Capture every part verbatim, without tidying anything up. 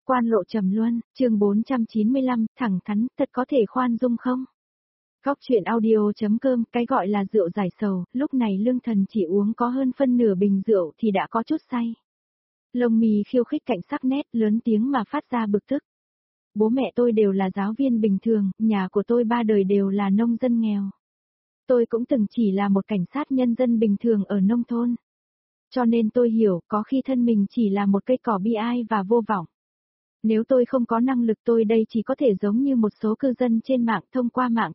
Quan lộ trầm luân, chương bốn trăm chín mươi lăm, thẳng thắn, thật có thể khoan dung không? Góc chuyện audio.com, cái gọi là rượu giải sầu, lúc này Lương Thần chỉ uống có hơn phân nửa bình rượu thì đã có chút say. Lông mì khiêu khích cạnh sắc nét, lớn tiếng mà phát ra bực tức. Bố mẹ tôi đều là giáo viên bình thường, nhà của tôi ba đời đều là nông dân nghèo. Tôi cũng từng chỉ là một cảnh sát nhân dân bình thường ở nông thôn. Cho nên tôi hiểu, có khi thân mình chỉ là một cây cỏ bi ai và vô vọng. Nếu tôi không có năng lực tôi đây chỉ có thể giống như một số cư dân trên mạng thông qua mạng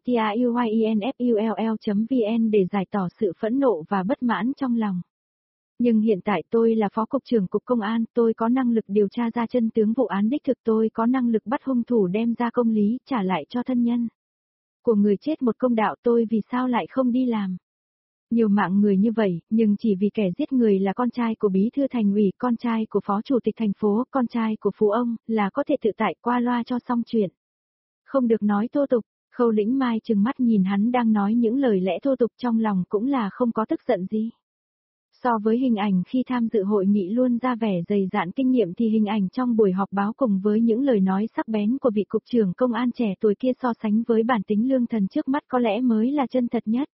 tuyinfull chấm vn để giải tỏ sự phẫn nộ và bất mãn trong lòng. Nhưng hiện tại tôi là Phó Cục trưởng Cục Công an, tôi có năng lực điều tra ra chân tướng vụ án đích thực, tôi có năng lực bắt hung thủ đem ra công lý, trả lại cho thân nhân của người chết một công đạo, tôi vì sao lại không đi làm? Nhiều mạng người như vậy, nhưng chỉ vì kẻ giết người là con trai của bí thư thành ủy, con trai của phó chủ tịch thành phố, con trai của phú ông, là có thể tự tại qua loa cho xong chuyện. Không được nói thô tục, Khâu Lĩnh Mai trừng mắt nhìn hắn đang nói những lời lẽ thô tục, trong lòng cũng là không có tức giận gì. So với hình ảnh khi tham dự hội nghị luôn ra vẻ dày dạn kinh nghiệm thì hình ảnh trong buổi họp báo cùng với những lời nói sắc bén của vị cục trưởng công an trẻ tuổi kia so sánh với bản tính Lương Thần trước mắt có lẽ mới là chân thật nhất.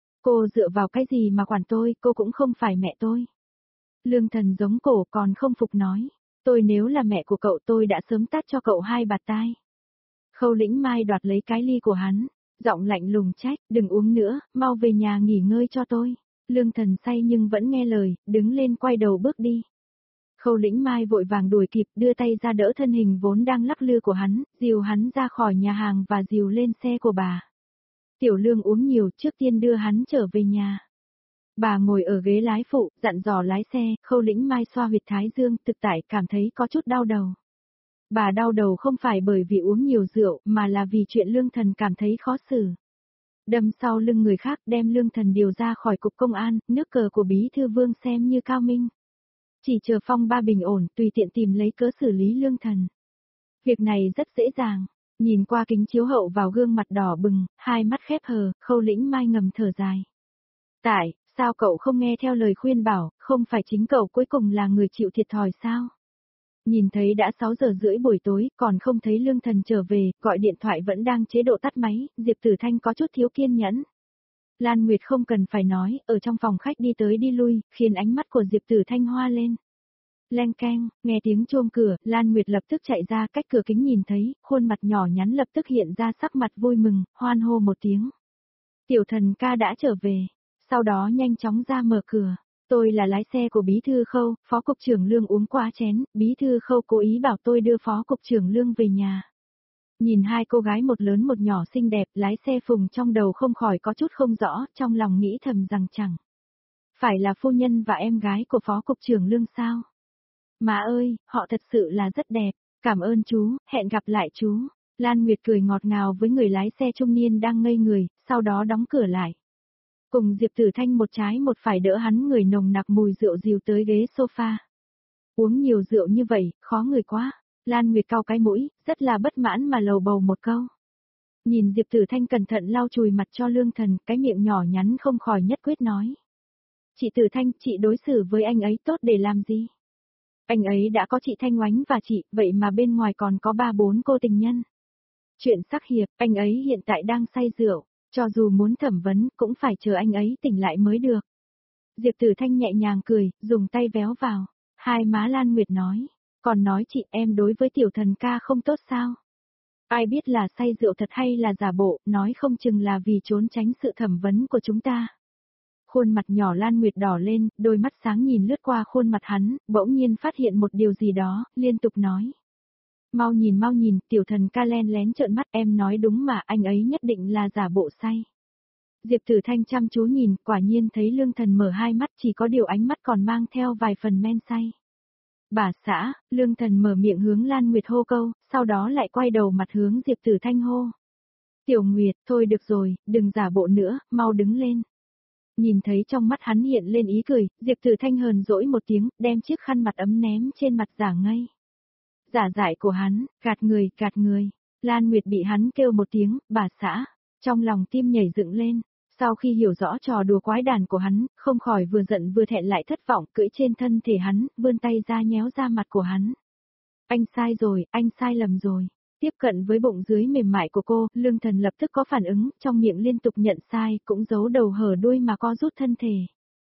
Cô dựa vào cái gì mà quản tôi, cô cũng không phải mẹ tôi. Lương Thần giống cổ còn không phục nói, tôi nếu là mẹ của cậu tôi đã sớm tát cho cậu hai bạt tai. Khâu Lĩnh Mai đoạt lấy cái ly của hắn, giọng lạnh lùng trách, đừng uống nữa, mau về nhà nghỉ ngơi cho tôi. Lương Thần say nhưng vẫn nghe lời, đứng lên quay đầu bước đi. Khâu Lĩnh Mai vội vàng đuổi kịp, đưa tay ra đỡ thân hình vốn đang lắc lư của hắn, dìu hắn ra khỏi nhà hàng và dìu lên xe của bà. Tiểu Lương uống nhiều, trước tiên đưa hắn trở về nhà. Bà ngồi ở ghế lái phụ, dặn dò lái xe, Khâu Lĩnh Mai xoa huyệt thái dương, thực tại cảm thấy có chút đau đầu. Bà đau đầu không phải bởi vì uống nhiều rượu, mà là vì chuyện Lương Thần cảm thấy khó xử. Đâm sau lưng người khác đem Lương Thần điều ra khỏi cục công an, nước cờ của bí thư Vương xem như cao minh. Chỉ chờ phong ba bình ổn, tùy tiện tìm lấy cớ xử lý Lương Thần. Việc này rất dễ dàng. Nhìn qua kính chiếu hậu vào gương mặt đỏ bừng, hai mắt khép hờ, Khâu Lĩnh Mai ngầm thở dài. Tại, sao cậu không nghe theo lời khuyên bảo, không phải chính cậu cuối cùng là người chịu thiệt thòi sao? Nhìn thấy đã sáu giờ rưỡi buổi tối, còn không thấy Lương Thần trở về, gọi điện thoại vẫn đang chế độ tắt máy, Diệp Tử Thanh có chút thiếu kiên nhẫn. Lan Nguyệt không cần phải nói, ở trong phòng khách đi tới đi lui, khiến ánh mắt của Diệp Tử Thanh hoa lên. Leng keng, nghe tiếng chuông cửa, Lan Nguyệt lập tức chạy ra, cách cửa kính nhìn thấy, khuôn mặt nhỏ nhắn lập tức hiện ra sắc mặt vui mừng, hoan hô một tiếng. Tiểu Thần ca đã trở về, sau đó nhanh chóng ra mở cửa. Tôi là lái xe của bí thư Khâu, Phó Cục trưởng Lương uống quá chén, bí thư Khâu cố ý bảo tôi đưa Phó Cục trưởng Lương về nhà. Nhìn hai cô gái một lớn một nhỏ xinh đẹp, lái xe Phùng trong đầu không khỏi có chút không rõ, trong lòng nghĩ thầm rằng chẳng phải là phu nhân và em gái của Phó Cục trưởng Lương sao? Má ơi, họ thật sự là rất đẹp, cảm ơn chú, hẹn gặp lại chú. Lan Nguyệt cười ngọt ngào với người lái xe trung niên đang ngây người, sau đó đóng cửa lại. Cùng Diệp Tử Thanh một trái một phải đỡ hắn người nồng nặc mùi rượu dìu tới ghế sofa. Uống nhiều rượu như vậy, khó người quá. Lan Nguyệt cau cái mũi, rất là bất mãn mà lầu bầu một câu. Nhìn Diệp Tử Thanh cẩn thận lau chùi mặt cho Lương Thần, cái miệng nhỏ nhắn không khỏi nhất quyết nói. Chị Tử Thanh, chị đối xử với anh ấy tốt để làm gì? Anh ấy đã có chị Thanh Oánh và chị, vậy mà bên ngoài còn có ba bốn cô tình nhân. Chuyện sắc hiệp, anh ấy hiện tại đang say rượu, cho dù muốn thẩm vấn cũng phải chờ anh ấy tỉnh lại mới được. Diệp Tử Thanh nhẹ nhàng cười, dùng tay véo vào. Hai má Lan Nguyệt nói, còn nói chị em đối với Tiểu Thần ca không tốt sao? Ai biết là say rượu thật hay là giả bộ, nói không chừng là vì trốn tránh sự thẩm vấn của chúng ta. Khuôn mặt nhỏ Lan Nguyệt đỏ lên, đôi mắt sáng nhìn lướt qua khuôn mặt hắn, bỗng nhiên phát hiện một điều gì đó, liên tục nói. Mau nhìn mau nhìn, Tiểu Thần ca len lén trợn mắt, em nói đúng mà, anh ấy nhất định là giả bộ say. Diệp Tử Thanh chăm chú nhìn, quả nhiên thấy Lương Thần mở hai mắt, chỉ có điều ánh mắt còn mang theo vài phần men say. Bà xã, Lương Thần mở miệng hướng Lan Nguyệt hô câu, sau đó lại quay đầu mặt hướng Diệp Tử Thanh hô. Tiểu Nguyệt, thôi được rồi, đừng giả bộ nữa, mau đứng lên. Nhìn thấy trong mắt hắn hiện lên ý cười, Diệp Tử Thanh hờn dỗi một tiếng, đem chiếc khăn mặt ấm ném trên mặt giả ngây. Giả dại của hắn, gạt người, gạt người. Lan Nguyệt bị hắn kêu một tiếng, bà xã, trong lòng tim nhảy dựng lên. Sau khi hiểu rõ trò đùa quái đản của hắn, không khỏi vừa giận vừa thẹn lại thất vọng, cưỡi trên thân thể hắn, vươn tay ra nhéo ra mặt của hắn. Anh sai rồi, anh sai lầm rồi. Tiếp cận với bụng dưới mềm mại của cô, Lương Thần lập tức có phản ứng, trong miệng liên tục nhận sai, cũng giấu đầu hở đuôi mà co rút thân thể.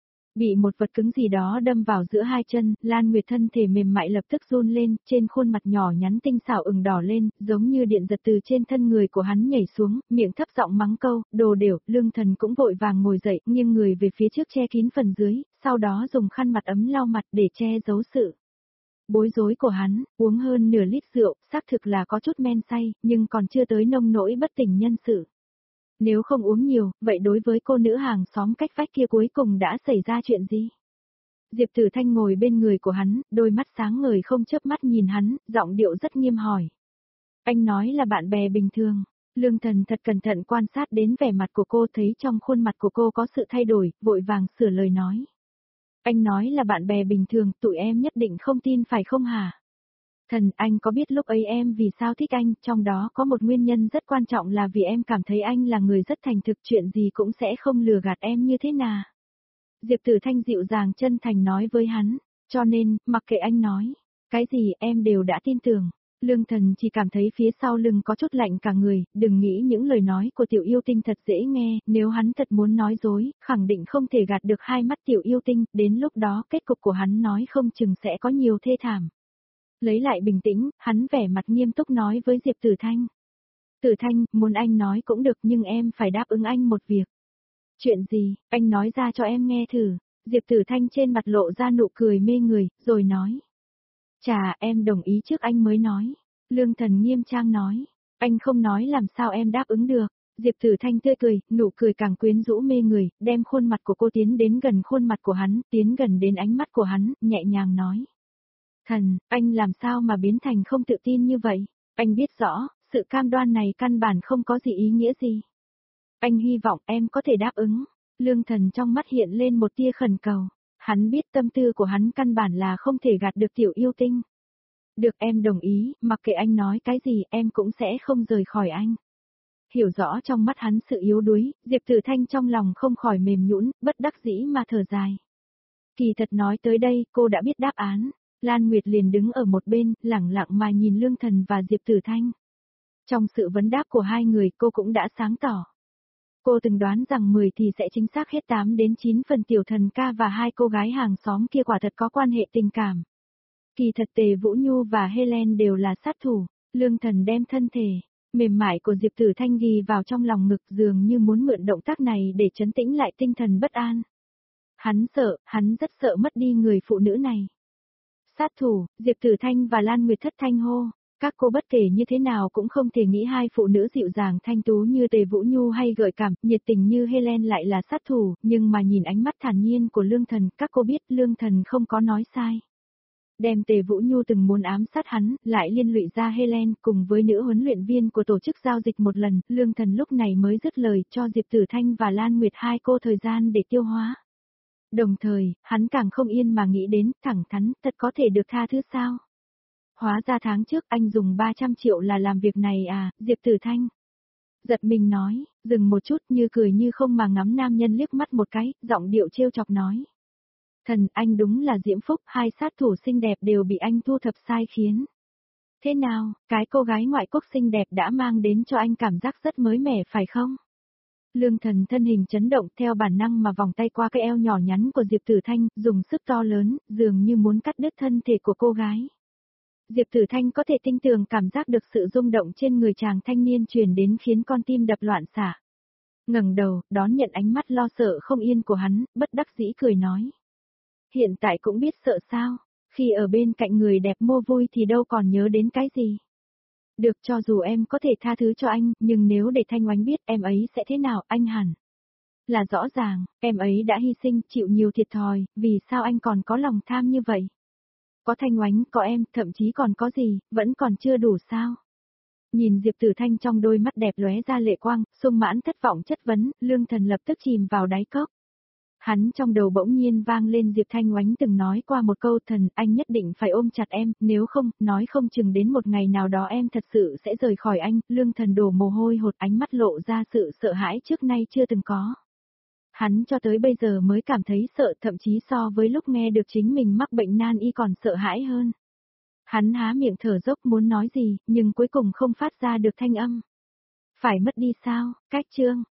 Bị một vật cứng gì đó đâm vào giữa hai chân, Lan Nguyệt thân thể mềm mại lập tức run lên, trên khuôn mặt nhỏ nhắn tinh xảo ửng đỏ lên, giống như điện giật từ trên thân người của hắn nhảy xuống, miệng thấp giọng mắng câu, đồ đều, Lương Thần cũng vội vàng ngồi dậy, nghiêng người về phía trước che kín phần dưới, sau đó dùng khăn mặt ấm lau mặt để che giấu sự bối rối của hắn, uống hơn nửa lít rượu, xác thực là có chút men say, nhưng còn chưa tới nông nỗi bất tỉnh nhân sự. Nếu không uống nhiều, vậy đối với cô nữ hàng xóm cách vách kia cuối cùng đã xảy ra chuyện gì? Diệp Tử Thanh ngồi bên người của hắn, đôi mắt sáng ngời không chớp mắt nhìn hắn, giọng điệu rất nghiêm hỏi. Anh nói là bạn bè bình thường. Lương Thần thật cẩn thận quan sát đến vẻ mặt của cô, thấy trong khuôn mặt của cô có sự thay đổi, vội vàng sửa lời nói. Anh nói là bạn bè bình thường, tụi em nhất định không tin phải không hả? Thần, anh có biết lúc ấy em vì sao thích anh, trong đó có một nguyên nhân rất quan trọng là vì em cảm thấy anh là người rất thành thực, chuyện gì cũng sẽ không lừa gạt em như thế nào. Diệp Tử Thanh dịu dàng chân thành nói với hắn, cho nên, mặc kệ anh nói, cái gì em đều đã tin tưởng. Lương Thần chỉ cảm thấy phía sau lưng có chút lạnh cả người, đừng nghĩ những lời nói của tiểu yêu tinh thật dễ nghe, nếu hắn thật muốn nói dối, khẳng định không thể gạt được hai mắt tiểu yêu tinh, đến lúc đó kết cục của hắn nói không chừng sẽ có nhiều thê thảm. Lấy lại bình tĩnh, hắn vẻ mặt nghiêm túc nói với Diệp Tử Thanh. Tử Thanh, muốn anh nói cũng được nhưng em phải đáp ứng anh một việc. Chuyện gì, anh nói ra cho em nghe thử. Diệp Tử Thanh trên mặt lộ ra nụ cười mê người, rồi nói. Chà, em đồng ý trước anh mới nói. Lương Thần nghiêm trang nói. Anh không nói làm sao em đáp ứng được. Diệp Tử Thanh tươi cười, nụ cười càng quyến rũ mê người, đem khuôn mặt của cô tiến đến gần khuôn mặt của hắn, tiến gần đến ánh mắt của hắn, nhẹ nhàng nói. Thần, anh làm sao mà biến thành không tự tin như vậy? Anh biết rõ, sự cam đoan này căn bản không có gì ý nghĩa gì. Anh hy vọng em có thể đáp ứng. Lương Thần trong mắt hiện lên một tia khẩn cầu. Hắn biết tâm tư của hắn căn bản là không thể gạt được tiểu yêu tinh. Được, em đồng ý, mặc kệ anh nói cái gì em cũng sẽ không rời khỏi anh. Hiểu rõ trong mắt hắn sự yếu đuối, Diệp Tử Thanh trong lòng không khỏi mềm nhũn, bất đắc dĩ mà thở dài. Kỳ thật nói tới đây, cô đã biết đáp án. Lan Nguyệt liền đứng ở một bên, lẳng lặng mà nhìn Lương Thần và Diệp Tử Thanh. Trong sự vấn đáp của hai người cô cũng đã sáng tỏ. Cô từng đoán rằng mười thì sẽ chính xác hết tám đến chín phần tiểu thần ca và hai cô gái hàng xóm kia quả thật có quan hệ tình cảm. Kỳ thật Tề Vũ Nhu và Helen đều là sát thủ, Lương Thần đem thân thể mềm mại của Diệp Tử Thanh ghi vào trong lòng ngực dường như muốn mượn động tác này để trấn tĩnh lại tinh thần bất an. Hắn sợ, hắn rất sợ mất đi người phụ nữ này. Sát thủ, Diệp Tử Thanh và Lan Nguyệt thất thanh hô. Các cô bất kể như thế nào cũng không thể nghĩ hai phụ nữ dịu dàng thanh tú như Tề Vũ Nhu hay gợi cảm, nhiệt tình như Helen lại là sát thủ, nhưng mà nhìn ánh mắt thản nhiên của Lương Thần, các cô biết Lương Thần không có nói sai. Đem Tề Vũ Nhu từng muốn ám sát hắn, lại liên lụy ra Helen cùng với nữ huấn luyện viên của tổ chức giao dịch một lần, Lương Thần lúc này mới dứt lời cho Diệp Tử Thanh và Lan Nguyệt hai cô thời gian để tiêu hóa. Đồng thời, hắn càng không yên mà nghĩ đến, thẳng thắn, thật có thể được tha thứ sao? Hóa ra tháng trước anh dùng ba trăm triệu là làm việc này à, Diệp Tử Thanh. Giật mình nói, dừng một chút như cười như không mà ngắm nam nhân liếc mắt một cái, giọng điệu trêu chọc nói. Thần, anh đúng là diễm phúc, hai sát thủ xinh đẹp đều bị anh thu thập sai khiến. Thế nào, cái cô gái ngoại quốc xinh đẹp đã mang đến cho anh cảm giác rất mới mẻ phải không? Lương Thần thân hình chấn động theo bản năng mà vòng tay qua cái eo nhỏ nhắn của Diệp Tử Thanh, dùng sức to lớn, dường như muốn cắt đứt thân thể của cô gái. Diệp Tử Thanh có thể tinh tường cảm giác được sự rung động trên người chàng thanh niên truyền đến khiến con tim đập loạn xạ. Ngẩng đầu, đón nhận ánh mắt lo sợ không yên của hắn, bất đắc dĩ cười nói. Hiện tại cũng biết sợ sao, khi ở bên cạnh người đẹp mua vui thì đâu còn nhớ đến cái gì. Được, cho dù em có thể tha thứ cho anh, nhưng nếu để Thanh Oánh biết em ấy sẽ thế nào, anh hẳn là rõ ràng, em ấy đã hy sinh, chịu nhiều thiệt thòi, vì sao anh còn có lòng tham như vậy? Có Thanh Oánh, có em, thậm chí còn có gì, vẫn còn chưa đủ sao? Nhìn Diệp Tử Thanh trong đôi mắt đẹp lóe ra lệ quang, sung mãn thất vọng chất vấn, Lương Thần lập tức chìm vào đáy cốc. Hắn trong đầu bỗng nhiên vang lên Diệp Thanh Oánh từng nói qua một câu, thần, anh nhất định phải ôm chặt em, nếu không, nói không chừng đến một ngày nào đó em thật sự sẽ rời khỏi anh. Lương Thần đổ mồ hôi hột, ánh mắt lộ ra sự sợ hãi trước nay chưa từng có. Hắn cho tới bây giờ mới cảm thấy sợ, thậm chí so với lúc nghe được chính mình mắc bệnh nan y còn sợ hãi hơn. Hắn há miệng thở dốc muốn nói gì, nhưng cuối cùng không phát ra được thanh âm. Phải mất đi sao, cách chương.